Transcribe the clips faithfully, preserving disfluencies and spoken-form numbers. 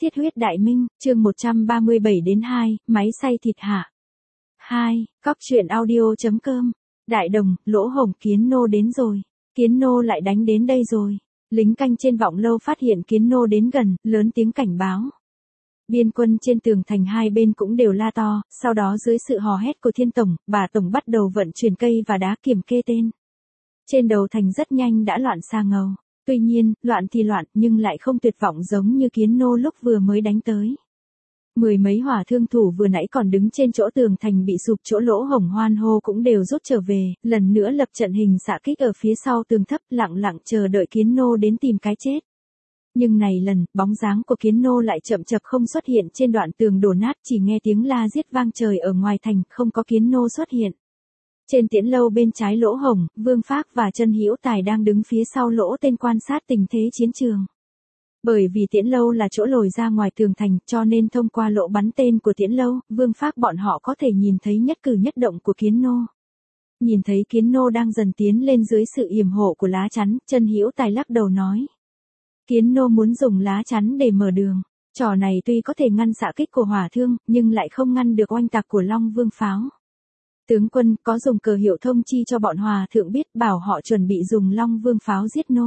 Thiết huyết đại minh, chương một trăm ba mươi bảy đến hai, máy xay thịt hạ. hai. Cóc truyện audio.com. Đại đồng, lỗ hổng kiến nô đến rồi. Kiến nô lại đánh đến đây rồi. Lính canh trên vọng lâu phát hiện kiến nô đến gần, lớn tiếng cảnh báo. Biên quân trên tường thành hai bên cũng đều la to, sau đó dưới sự hò hét của thiên tổng, bà tổng bắt đầu vận chuyển cây và đá kiểm kê tên. Trên đầu thành rất nhanh đã loạn xa ngầu. Tuy nhiên, loạn thì loạn nhưng lại không tuyệt vọng giống như kiến nô lúc vừa mới đánh tới. Mười mấy hỏa thương thủ vừa nãy còn đứng trên chỗ tường thành bị sụp chỗ lỗ hổng hoan hô cũng đều rút trở về, lần nữa lập trận hình xạ kích ở phía sau tường thấp lặng lặng chờ đợi kiến nô đến tìm cái chết. Nhưng này lần, bóng dáng của kiến nô lại chậm chập không xuất hiện trên đoạn tường đổ nát, chỉ nghe tiếng la giết vang trời ở ngoài thành, không có kiến nô xuất hiện. Trên tiễn lâu bên trái lỗ hổng, Vương Phác và Trân Hữu Tài đang đứng phía sau lỗ tên quan sát tình thế chiến trường. Bởi vì tiễn lâu là chỗ lồi ra ngoài tường thành, cho nên thông qua lỗ bắn tên của tiễn lâu, Vương Phác bọn họ có thể nhìn thấy nhất cử nhất động của kiến nô. Nhìn thấy kiến nô đang dần tiến lên dưới sự yểm hộ của lá chắn, Trân Hữu Tài lắc đầu nói. Kiến nô muốn dùng lá chắn để mở đường. Trò này tuy có thể ngăn xạ kích của hỏa thương, nhưng lại không ngăn được oanh tạc của Long Vương pháo. Tướng quân có dùng cờ hiệu thông chi cho bọn hòa thượng biết bảo họ chuẩn bị dùng Long Vương pháo giết nô.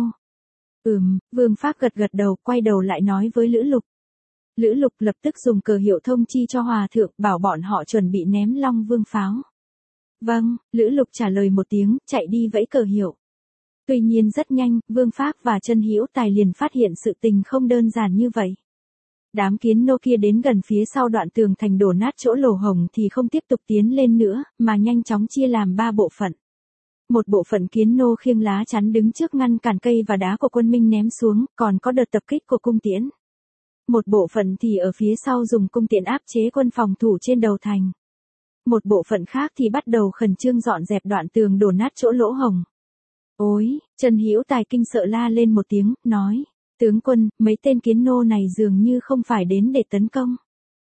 Ừm, Vương Phác gật gật đầu, quay đầu lại nói với Lữ Lục. Lữ Lục lập tức dùng cờ hiệu thông chi cho hòa thượng, bảo bọn họ chuẩn bị ném Long Vương pháo. Vâng, Lữ Lục trả lời một tiếng, chạy đi vẫy cờ hiệu. Tuy nhiên rất nhanh, Vương Phác và Trân Hữu Tài liền phát hiện sự tình không đơn giản như vậy. Đám kiến nô kia đến gần phía sau đoạn tường thành đổ nát chỗ lỗ hổng thì không tiếp tục tiến lên nữa, mà nhanh chóng chia làm ba bộ phận. Một bộ phận kiến nô khiêng lá chắn đứng trước ngăn cản cây và đá của quân Minh ném xuống, còn có đợt tập kích của cung tiễn. Một bộ phận thì ở phía sau dùng cung tiễn áp chế quân phòng thủ trên đầu thành. Một bộ phận khác thì bắt đầu khẩn trương dọn dẹp đoạn tường đổ nát chỗ lỗ hổng. Ôi, Trân Hữu Tài kinh sợ la lên một tiếng, nói. Tướng quân, mấy tên kiến nô này dường như không phải đến để tấn công.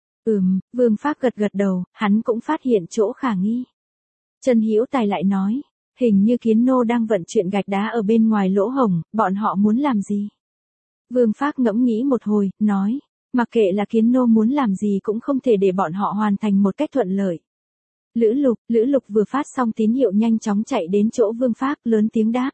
Ừm, Vương Phác gật gật đầu, hắn cũng phát hiện chỗ khả nghi. Trân Hữu Tài lại nói, hình như kiến nô đang vận chuyển gạch đá ở bên ngoài lỗ hổng, bọn họ muốn làm gì? Vương Phác ngẫm nghĩ một hồi, nói, mặc kệ là kiến nô muốn làm gì cũng không thể để bọn họ hoàn thành một cách thuận lợi. Lữ Lục, Lữ Lục vừa phát xong tín hiệu nhanh chóng chạy đến chỗ Vương Phác, lớn tiếng đáp.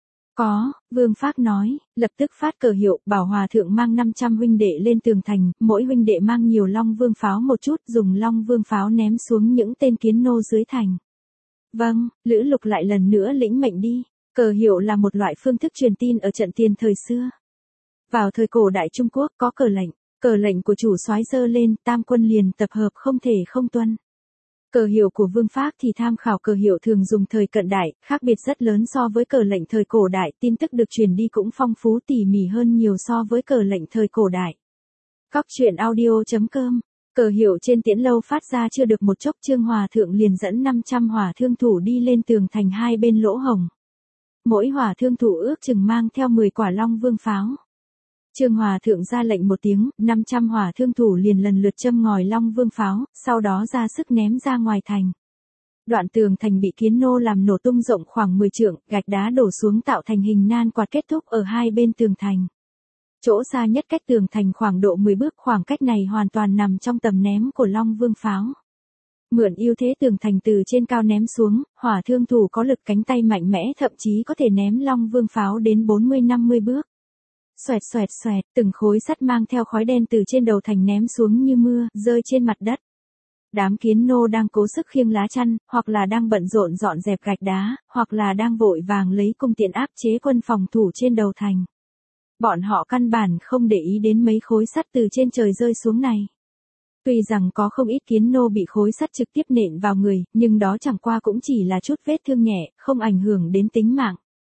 Có, Vương Phác nói, lập tức phát cờ hiệu, bảo hòa thượng mang năm trăm huynh đệ lên tường thành, mỗi huynh đệ mang nhiều Long Vương pháo một chút, dùng Long Vương pháo ném xuống những tên kiến nô dưới thành. Vâng, Lữ Lục lại lần nữa lĩnh mệnh đi. Cờ hiệu là một loại phương thức truyền tin ở trận tiền thời xưa. Vào thời cổ đại Trung Quốc có cờ lệnh, cờ lệnh của chủ soái giơ lên, tam quân liền tập hợp không thể không tuân. Cờ hiệu của Vương Phác thì tham khảo cờ hiệu thường dùng thời cận đại, khác biệt rất lớn so với cờ lệnh thời cổ đại, tin tức được truyền đi cũng phong phú tỉ mỉ hơn nhiều so với cờ lệnh thời cổ đại. Cóc truyện audio.com. Cờ hiệu trên tiễn lâu phát ra chưa được một chốc, Trương Hòa thượng liền dẫn năm trăm hỏa thương thủ đi lên tường thành hai bên lỗ hổng. Mỗi hỏa thương thủ ước chừng mang theo mười quả Long Vương pháo. Trương Hòa thượng ra lệnh một tiếng, năm trăm hỏa thương thủ liền lần lượt châm ngòi Long Vương pháo, sau đó ra sức ném ra ngoài thành. Đoạn tường thành bị kiến nô làm nổ tung rộng khoảng mười trượng, gạch đá đổ xuống tạo thành hình nan quạt kết thúc ở hai bên tường thành. Chỗ xa nhất cách tường thành khoảng độ mười bước, khoảng cách này hoàn toàn nằm trong tầm ném của Long Vương pháo. Mượn ưu thế tường thành từ trên cao ném xuống, hỏa thương thủ có lực cánh tay mạnh mẽ, thậm chí có thể ném Long Vương pháo đến bốn mươi năm mươi bước. Xoẹt xoẹt xoẹt, từng khối sắt mang theo khói đen từ trên đầu thành ném xuống như mưa, rơi trên mặt đất. Đám kiến nô đang cố sức khiêng lá chắn, hoặc là đang bận rộn dọn dẹp gạch đá, hoặc là đang vội vàng lấy cung tiễn áp chế quân phòng thủ trên đầu thành. Bọn họ căn bản không để ý đến mấy khối sắt từ trên trời rơi xuống này. Tuy rằng có không ít kiến nô bị khối sắt trực tiếp nện vào người, nhưng đó chẳng qua cũng chỉ là chút vết thương nhẹ, không ảnh hưởng đến tính mạng.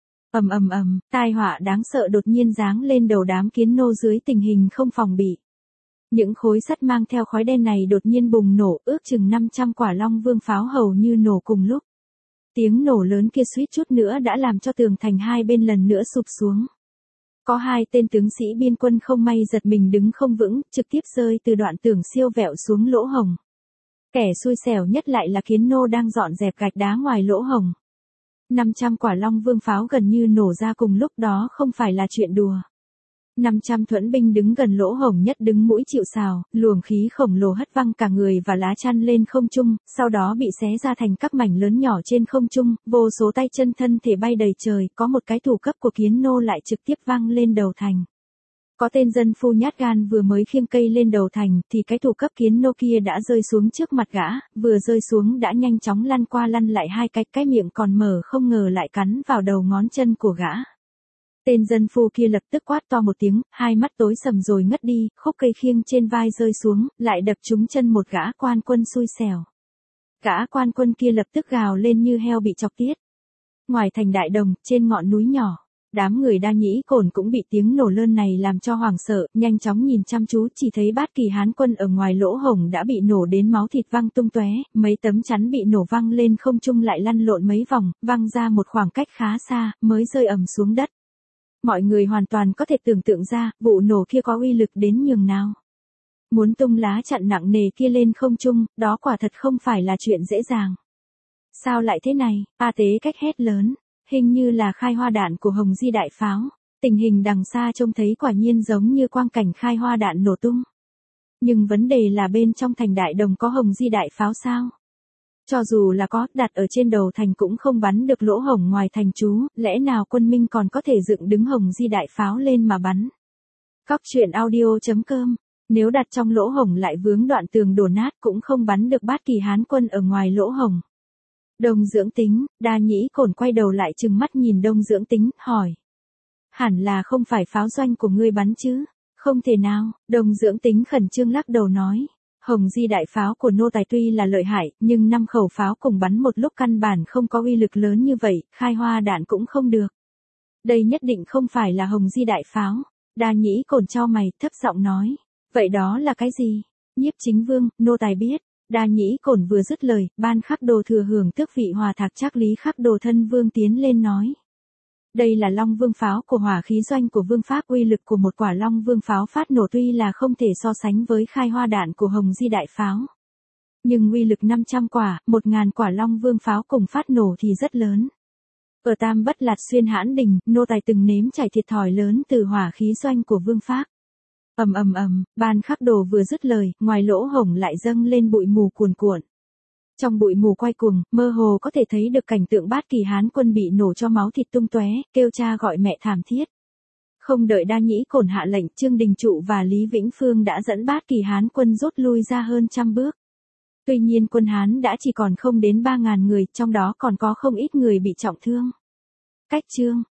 Ầm ầm ầm, tai họa đáng sợ đột nhiên giáng lên đầu đám kiến nô dưới tình hình không phòng bị. Những khối sắt mang theo khói đen này đột nhiên bùng nổ, ước chừng năm trăm quả Long Vương pháo hầu như nổ cùng lúc. Tiếng nổ lớn kia suýt chút nữa đã làm cho tường thành hai bên lần nữa sụp xuống. Có hai tên tướng sĩ biên quân không may giật mình đứng không vững, trực tiếp rơi từ đoạn tường siêu vẹo xuống lỗ hổng. Kẻ xui xẻo nhất lại là kiến nô đang dọn dẹp gạch đá ngoài lỗ hổng. năm trăm quả Long Vương pháo gần như nổ ra cùng lúc, đó không phải là chuyện đùa. năm trăm thuẫn binh đứng gần lỗ hổng nhất đứng mũi chịu sào, luồng khí khổng lồ hất văng cả người và lá chắn lên không trung, sau đó bị xé ra thành các mảnh lớn nhỏ trên không trung, vô số tay chân thân thể bay đầy trời, có một cái thủ cấp của Kiến Nô lại trực tiếp văng lên đầu thành. Có tên dân phu nhát gan vừa mới khiêng cây lên đầu thành, thì cái thủ cấp Kiến Nô kia đã rơi xuống trước mặt gã, vừa rơi xuống đã nhanh chóng lăn qua lăn lại hai cái, cái miệng còn mở không ngờ lại cắn vào đầu ngón chân của gã. Tên dân phu kia lập tức quát to một tiếng, hai mắt tối sầm rồi ngất đi, khúc cây khiêng trên vai rơi xuống, lại đập trúng chân một gã quan quân xui xẻo. Gã quan quân kia lập tức gào lên như heo bị chọc tiết. Ngoài thành Đại Đồng, trên ngọn núi nhỏ, đám người Đa Nhĩ Cổn cũng bị tiếng nổ lớn này làm cho hoảng sợ, nhanh chóng nhìn chăm chú chỉ thấy Bát Kỳ Hán quân ở ngoài lỗ hổng đã bị nổ đến máu thịt văng tung tóe, mấy tấm chắn bị nổ văng lên không trung lại lăn lộn mấy vòng, văng ra một khoảng cách khá xa, mới rơi ầm xuống đất. Mọi người hoàn toàn có thể tưởng tượng ra, vụ nổ kia có uy lực đến nhường nào. Muốn tung lá chặn nặng nề kia lên không trung, đó quả thật không phải là chuyện dễ dàng. Sao lại thế này? A Tế Cách hét lớn, hình như là khai hoa đạn của Hồng Di đại pháo. Tình hình đằng xa trông thấy quả nhiên giống như quang cảnh khai hoa đạn nổ tung. Nhưng vấn đề là bên trong thành Đại Đồng có Hồng Di đại pháo sao? Cho dù là có, đặt ở trên đầu thành cũng không bắn được lỗ hổng ngoài thành trú, lẽ nào quân Minh còn có thể dựng đứng Hồng Di đại pháo lên mà bắn? Cóc truyện audio chấm com. Nếu đặt trong lỗ hổng lại vướng đoạn tường đổ nát cũng không bắn được Bát Kỳ Hán quân ở ngoài lỗ hổng. Đông Dưỡng Tính, Đa Nhĩ Cổn quay đầu lại trừng mắt nhìn Đông Dưỡng Tính, hỏi. Hẳn là không phải pháo doanh của ngươi bắn chứ? Không thể nào, Đông Dưỡng Tính khẩn trương lắc đầu nói. Hồng Di đại pháo của nô tài tuy là lợi hại, nhưng năm khẩu pháo cùng bắn một lúc căn bản không có uy lực lớn như vậy, khai hoa đạn cũng không được. Đây nhất định không phải là Hồng Di đại pháo. Đa Nhĩ Cổn chau mày, thấp giọng nói. Vậy đó là cái gì? Nhiếp Chính Vương, nô tài biết. Đa Nhĩ Cổn vừa dứt lời, Ban Khắc Đồ thừa hưởng tước vị Hòa Thạc Trác Lý Khắc Đồ thân vương tiến lên nói. Đây là Long Vương pháo của hỏa khí doanh của Vương Pháp, uy lực của một quả Long Vương pháo phát nổ tuy là không thể so sánh với khai hoa đạn của Hồng Di đại pháo. Nhưng uy lực năm trăm quả, một nghìn quả Long Vương pháo cùng phát nổ thì rất lớn. Ở Tam Bất Lạt Xuyên Hãn Đình, nô tài từng nếm trải thiệt thòi lớn từ hỏa khí doanh của Vương Pháp. Ầm ầm ầm, Ban Khắc Đồ vừa dứt lời, ngoài lỗ hổng lại dâng lên bụi mù cuồn cuộn. Trong bụi mù quay cuồng, mơ hồ có thể thấy được cảnh tượng Bát Kỳ Hán quân bị nổ cho máu thịt tung tóe, kêu cha gọi mẹ thảm thiết. Không đợi Đa Nhĩ Cổn hạ lệnh, Trương Đình Trụ và Lý Vĩnh Phương đã dẫn Bát Kỳ Hán quân rút lui ra hơn trăm bước. Tuy nhiên quân Hán đã chỉ còn không đến ba ngàn người, trong đó còn có không ít người bị trọng thương. Cách chương